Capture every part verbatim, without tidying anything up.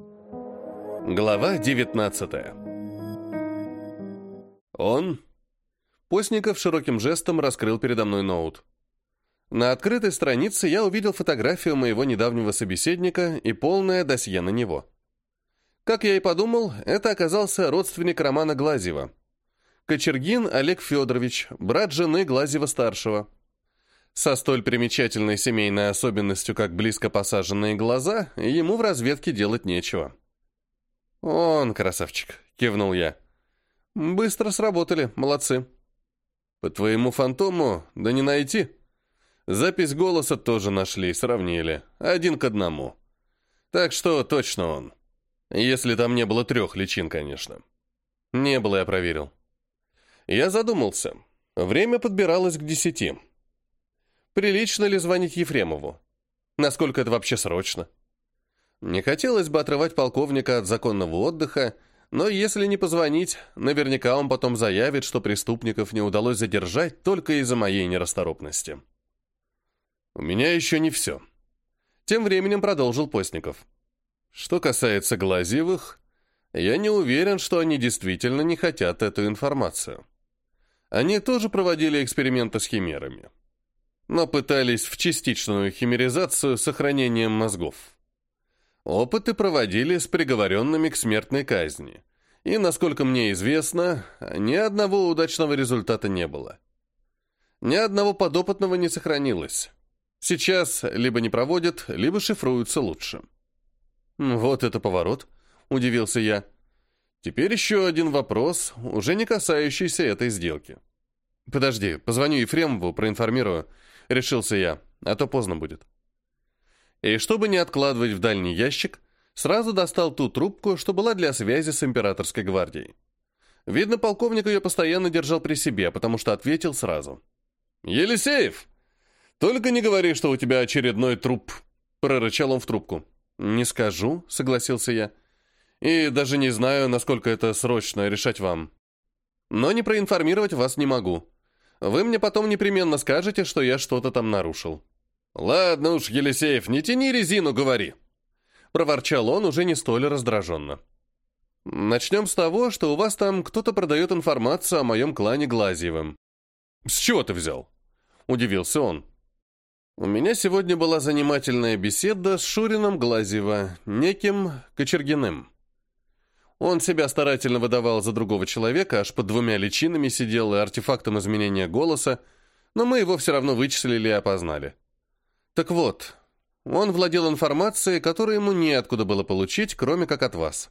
Глава девятнадцатая. Он... Постников широким жестом раскрыл передо мной ноут. На открытой странице я увидел фотографию моего недавнего собеседника и полное досье на него. Как я и подумал, это оказался родственник Романа Глазьева. Кочергин Олег Федорович, брат жены Глазьева-старшего. Со столь примечательной семейной особенностью, как близко посаженные глаза, ему в разведке делать нечего. «Он, красавчик», — кивнул я. «Быстро сработали, молодцы». «По твоему фантому, да не найти. Запись голоса тоже нашли, сравнили. Один к одному. Так что точно он. Если там не было трех личин, конечно». «Не было, я проверил». Я задумался. Время подбиралось к десяти. Прилично ли звонить Ефремову? Насколько это вообще срочно? Не хотелось бы отрывать полковника от законного отдыха, но если не позвонить, наверняка он потом заявит, что преступников не удалось задержать только из-за моей нерасторопности. У меня еще не все. Тем временем продолжил Постников. Что касается Глазьевых, я не уверен, что они действительно не хотят эту информацию. Они тоже проводили эксперименты с химерами, но пытались в частичную химеризацию с сохранением мозгов. Опыты проводили с приговоренными к смертной казни, и, насколько мне известно, ни одного удачного результата не было. Ни одного подопытного не сохранилось. Сейчас либо не проводят, либо шифруются лучше. «Вот это поворот», — удивился я. «Теперь еще один вопрос, уже не касающийся этой сделки». «Подожди, позвоню Ефремову, проинформирую», — решился я, а то поздно будет. И чтобы не откладывать в дальний ящик, сразу достал ту трубку, что была для связи с императорской гвардией. Видно, полковник ее постоянно держал при себе, потому что ответил сразу. «Елисеев! Только не говори, что у тебя очередной труп!» — прорычал он в трубку. «Не скажу», — согласился я. «И даже не знаю, насколько это срочно решать вам. Но не проинформировать вас не могу. Вы мне потом непременно скажете, что я что-то там нарушил». «Ладно уж, Елисеев, не тяни резину, говори!» Проворчал он уже не столь раздраженно. «Начнем с того, что у вас там кто-то продает информацию о моем клане Глазьевым». «С чего ты взял?» Удивился он. «У меня сегодня была занимательная беседа с Шурином Глазьева, неким Кочергиным. Он себя старательно выдавал за другого человека, аж под двумя личинами сидел и артефактом изменения голоса, но мы его все равно вычислили и опознали. Так вот, он владел информацией, которую ему неоткуда было получить, кроме как от вас».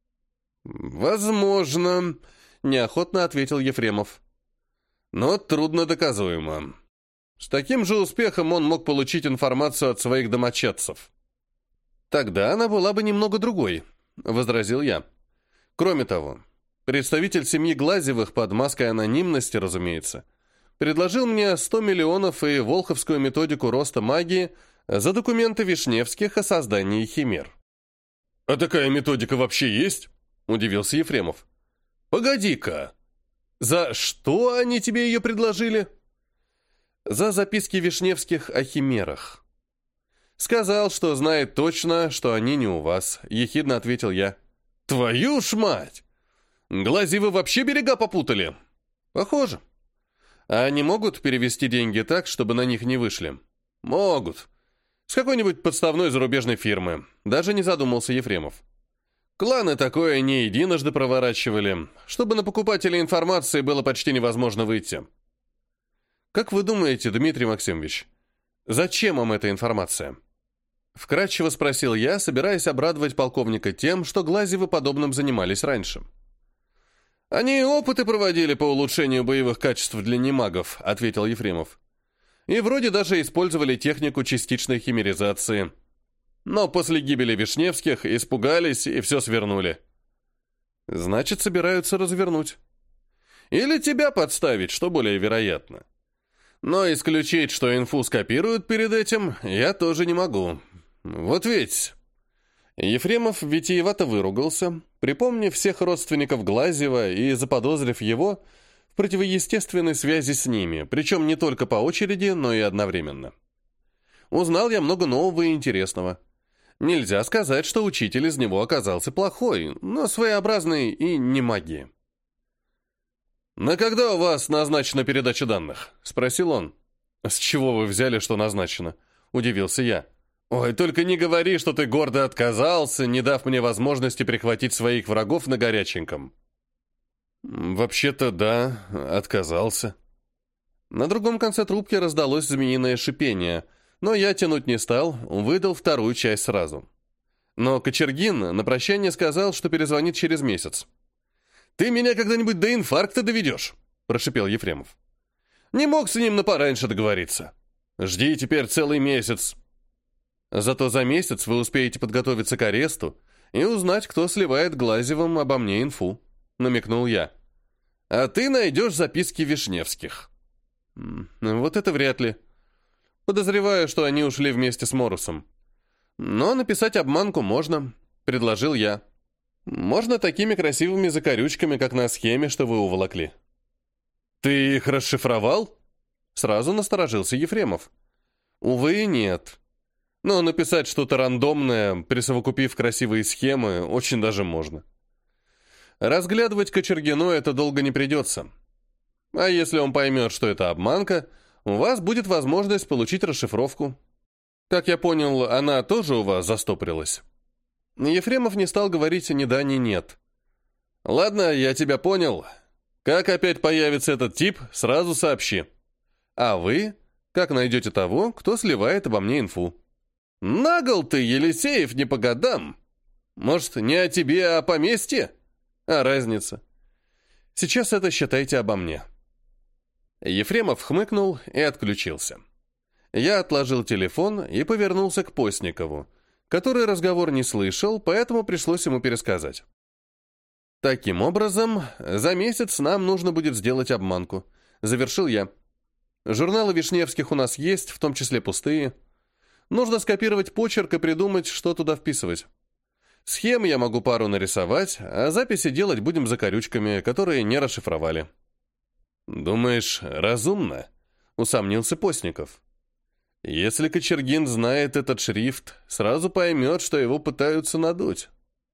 «Возможно», — неохотно ответил Ефремов. «Но трудно доказуемо. С таким же успехом он мог получить информацию от своих домочадцев». «Тогда она была бы немного другой», — возразил я. «Кроме того, представитель семьи Глазьевых под маской анонимности, разумеется, предложил мне сто миллионов и волховскую методику роста магии за документы Вишневских о создании химер». «А такая методика вообще есть?» – удивился Ефремов. «Погоди-ка! За что они тебе ее предложили?» «За записки Вишневских о химерах». «Сказал, что знает точно, что они не у вас», – ехидно ответил я. «Твою ж мать! Глазьевы вообще берега попутали?» «Похоже». «А они могут перевести деньги так, чтобы на них не вышли?» «Могут. С какой-нибудь подставной зарубежной фирмы». Даже не задумался Ефремов. «Кланы такое не единожды проворачивали, чтобы на покупателя информации было почти невозможно выйти». «Как вы думаете, Дмитрий Максимович, зачем вам эта информация?» Вкратчиво спросил я, собираясь обрадовать полковника тем, что Глазьевы подобным занимались раньше. «Они опыты проводили по улучшению боевых качеств для немагов», — ответил Ефремов. «И вроде даже использовали технику частичной химеризации. Но после гибели Вишневских испугались и все свернули». «Значит, собираются развернуть». «Или тебя подставить, что более вероятно. Но исключить, что инфу скопируют перед этим, я тоже не могу. Вот ведь...» Ефремов витиевато выругался, припомнив всех родственников Глазьева и заподозрив его в противоестественной связи с ними, причем не только по очереди, но и одновременно. Узнал я много нового и интересного. Нельзя сказать, что учитель из него оказался плохой, но своеобразный и не магии. «На когда у вас назначена передача данных?» — спросил он. «С чего вы взяли, что назначено?» — удивился я. «Ой, только не говори, что ты гордо отказался, не дав мне возможности прихватить своих врагов на горяченьком». «Вообще-то да, отказался». На другом конце трубки раздалось змеиное шипение, но я тянуть не стал, выдал вторую часть сразу. Но Кочергин на прощание сказал, что перезвонит через месяц. «Ты меня когда-нибудь до инфаркта доведешь», — прошипел Ефремов. «Не мог с ним на пораньше договориться. Жди теперь целый месяц». «Зато за месяц вы успеете подготовиться к аресту и узнать, кто сливает Глазевым обо мне инфу», — намекнул я. «А ты найдешь записки Вишневских». «Вот это вряд ли. Подозреваю, что они ушли вместе с Морусом. Но написать обманку можно», — предложил я. «Можно такими красивыми закорючками, как на схеме, что вы уволокли». «Ты их расшифровал?» Сразу насторожился Ефремов. «Увы, нет. Но написать что-то рандомное, присовокупив красивые схемы, очень даже можно. Разглядывать Кочергину это долго не придется. А если он поймет, что это обманка, у вас будет возможность получить расшифровку. Как я понял, она тоже у вас застопорилась». Ефремов не стал говорить ни да, ни нет. «Ладно, я тебя понял. Как опять появится этот тип, сразу сообщи. А вы, как найдете того, кто сливает обо мне инфу?» «Нагл ты, Елисеев, не по годам. Может, не о тебе, а о поместье? А разница? Сейчас это считайте обо мне». Ефремов хмыкнул и отключился. Я отложил телефон и повернулся к Постникову, который разговор не слышал, поэтому пришлось ему пересказать. «Таким образом, за месяц нам нужно будет сделать обманку», — завершил я. «Журналы Вишневских у нас есть, в том числе пустые. Нужно скопировать почерк и придумать, что туда вписывать. Схем я могу пару нарисовать, а записи делать будем закорючками, которые не расшифровали». «Думаешь, разумно?» — усомнился Постников. «Если Кочергин знает этот шрифт, сразу поймет, что его пытаются надуть.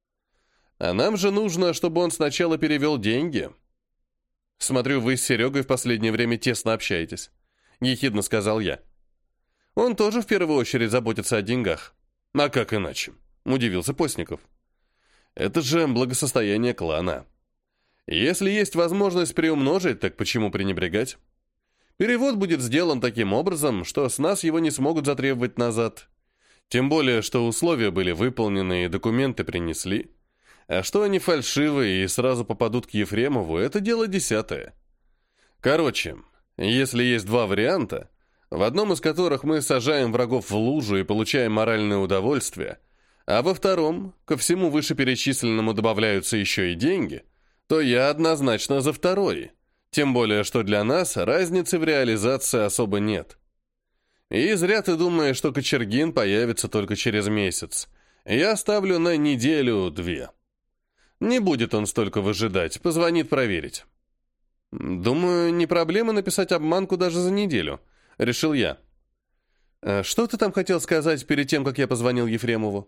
А нам же нужно, чтобы он сначала перевел деньги». «Смотрю, вы с Серегой в последнее время тесно общаетесь», — ехидно сказал я. «Он тоже в первую очередь заботится о деньгах». «А как иначе?» — удивился Постников. «Это же благосостояние клана. Если есть возможность приумножить, так почему пренебрегать? Перевод будет сделан таким образом, что с нас его не смогут затребовать назад. Тем более, что условия были выполнены и документы принесли. А что они фальшивые и сразу попадут к Ефремову, это дело десятое. Короче, если есть два варианта, в одном из которых мы сажаем врагов в лужу и получаем моральное удовольствие, а во втором, ко всему вышеперечисленному добавляются еще и деньги, то я однозначно за второй. Тем более, что для нас разницы в реализации особо нет. И зря ты думаешь, что Кочергин появится только через месяц. Я ставлю на неделю-две. Не будет он столько выжидать, позвонит проверить. Думаю, не проблема написать обманку даже за неделю, решил я. А что ты там хотел сказать перед тем, как я позвонил Ефремову?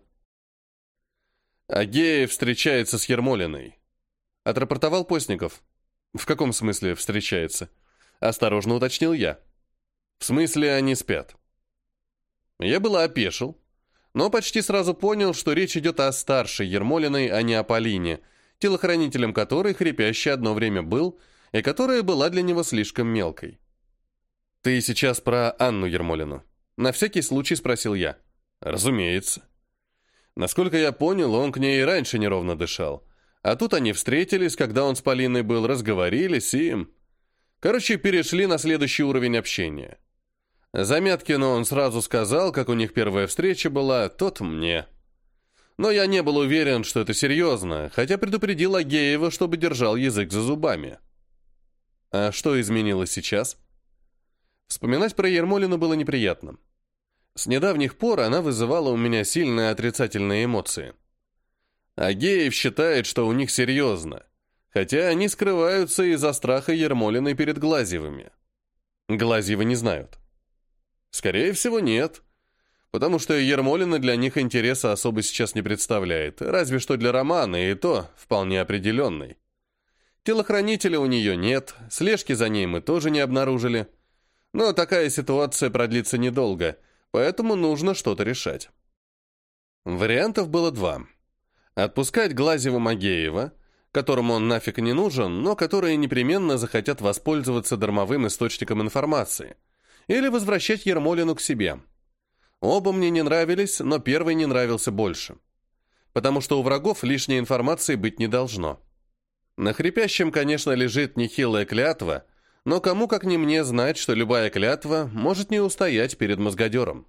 Агеев встречается с Ермолиной. Отрапортовал Постников. «В каком смысле встречается?» Осторожно уточнил я. «В смысле они спят». Я было опешил, но почти сразу понял, что речь идет о старшей Ермолиной, а не о Полине, телохранителем которой хрипящий одно время был, и которая была для него слишком мелкой. «Ты сейчас про Анну Ермолину?» На всякий случай спросил я. «Разумеется». Насколько я понял, он к ней и раньше неровно дышал. А тут они встретились, когда он с Полиной был, разговорились и... Короче, перешли на следующий уровень общения. Замяткину он сразу сказал, как у них первая встреча была, тот мне. Но я не был уверен, что это серьезно, хотя предупредил Агеева, чтобы держал язык за зубами. А что изменилось сейчас? Вспоминать про Ермолину было неприятно. С недавних пор она вызывала у меня сильные отрицательные эмоции. Агеев считает, что у них серьезно, хотя они скрываются из-за страха Ермолиной перед Глазьевыми. Глазьевы не знают. Скорее всего, нет. потому что Ермолина для них интереса особо сейчас не представляет, разве что для Романа, и то вполне определенный. Телохранителя у нее нет, слежки за ней мы тоже не обнаружили. Но такая ситуация продлится недолго, поэтому нужно что-то решать. Вариантов было два. Отпускать Глазьева-Магеева, которому он нафиг не нужен, но которые непременно захотят воспользоваться дармовым источником информации, или возвращать Ермолину к себе. Оба мне не нравились, но первый не нравился больше. Потому что у врагов лишней информации быть не должно. На хрипящем, конечно, лежит нехилая клятва, но кому как не мне знать, что любая клятва может не устоять перед мозгодером.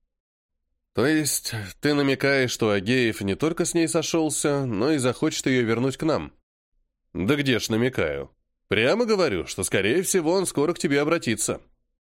То есть ты намекаешь, что Агеев не только с ней сошелся, но и захочет ее вернуть к нам? Да где ж намекаю? Прямо говорю, что, скорее всего, он скоро к тебе обратится.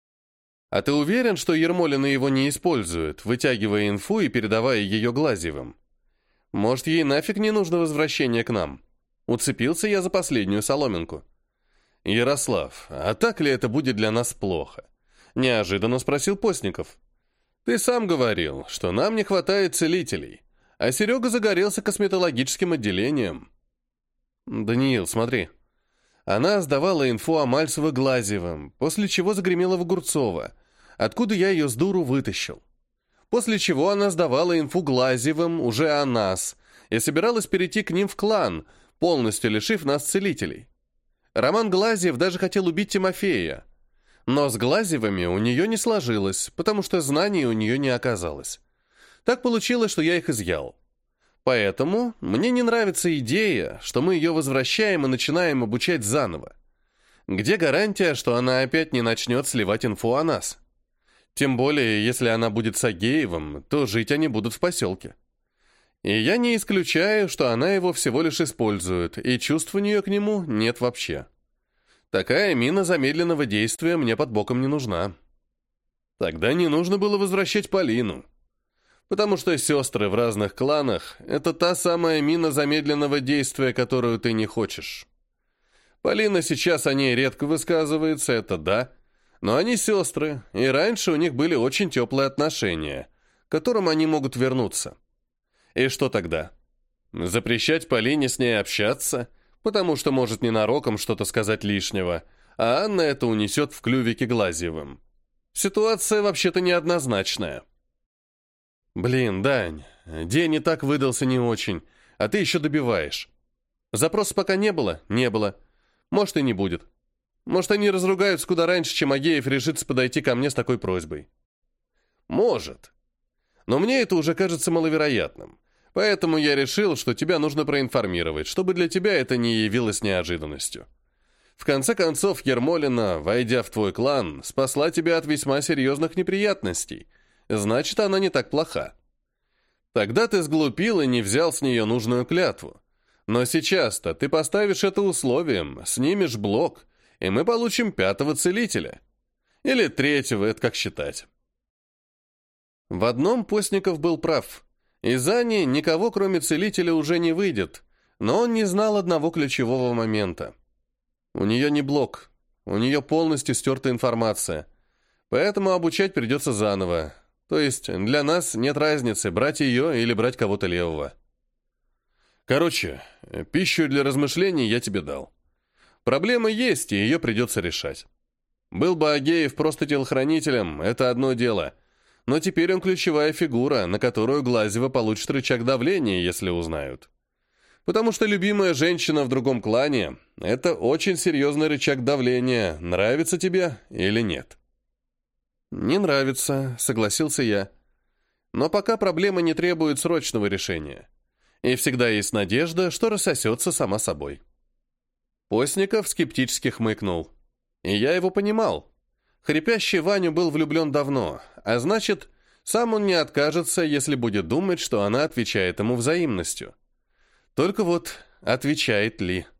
А ты уверен, что Ермолина его не использует, вытягивая инфу и передавая ее Глазьевым? Может, ей нафиг не нужно возвращение к нам? Уцепился я за последнюю соломинку. Ярослав, а так ли это будет для нас плохо? Неожиданно спросил Постников. Ты сам говорил, что нам не хватает целителей, а Серега загорелся косметологическим отделением. Даниил, смотри. Она сдавала инфу о Мальцево-Глазьевом, после чего загремела в Огурцово, откуда я ее с дуру вытащил. После чего она сдавала инфу Глазьевым уже о нас и собиралась перейти к ним в клан, полностью лишив нас целителей. Роман Глазьев даже хотел убить Тимофея. Но с Глазьевыми у нее не сложилось, потому что знаний у нее не оказалось. Так получилось, что я их изъял. Поэтому мне не нравится идея, что мы ее возвращаем и начинаем обучать заново. Где гарантия, что она опять не начнет сливать инфу о нас? Тем более, если она будет с Агеевым, то жить они будут в поселке. И я не исключаю, что она его всего лишь использует, и чувств у нее к нему нет вообще. Такая мина замедленного действия мне под боком не нужна. Тогда не нужно было возвращать Полину. Потому что сестры в разных кланах — это та самая мина замедленного действия, которую ты не хочешь. Полина сейчас о ней редко высказывается, это да, но они сестры, и раньше у них были очень теплые отношения, к которым они могут вернуться. И что тогда? Запрещать Полине с ней общаться, потому что может ненароком что-то сказать лишнего, а Анна это унесет в клювике Глазьевым. Ситуация вообще-то неоднозначная. Блин, Дань, день и так выдался не очень, а ты еще добиваешь. Запроса пока не было? Не было. Может, и не будет. Может, они разругаются куда раньше, чем Агеев решится подойти ко мне с такой просьбой. Может. Но мне это уже кажется маловероятным. Поэтому я решил, что тебя нужно проинформировать, чтобы для тебя это не явилось неожиданностью. В конце концов, Ермолина, войдя в твой клан, спасла тебя от весьма серьезных неприятностей. Значит, она не так плоха. Тогда ты сглупил и не взял с нее нужную клятву. Но сейчас-то ты поставишь это условием, снимешь блок, и мы получим пятого целителя. Или третьего, это как считать. В одном Постников был прав. Из Ани никого, кроме целителя, уже не выйдет, но он не знал одного ключевого момента. У нее не блок, у нее полностью стерта информация, поэтому обучать придется заново. То есть для нас нет разницы, брать ее или брать кого-то левого. Короче, пищу для размышлений я тебе дал. Проблема есть, и ее придется решать. Был бы Агеев просто телохранителем, это одно дело. Но теперь он ключевая фигура, на которую Глазьева получит рычаг давления, если узнают. Потому что любимая женщина в другом клане – это очень серьезный рычаг давления, нравится тебе или нет. «Не нравится», — согласился я. «Но пока проблема не требует срочного решения. И всегда есть надежда, что рассосется сама собой». Постников скептически хмыкнул. И я его понимал. Хрипящий Ваню был влюблен давно, а значит, сам он не откажется, если будет думать, что она отвечает ему взаимностью. Только вот, отвечает ли?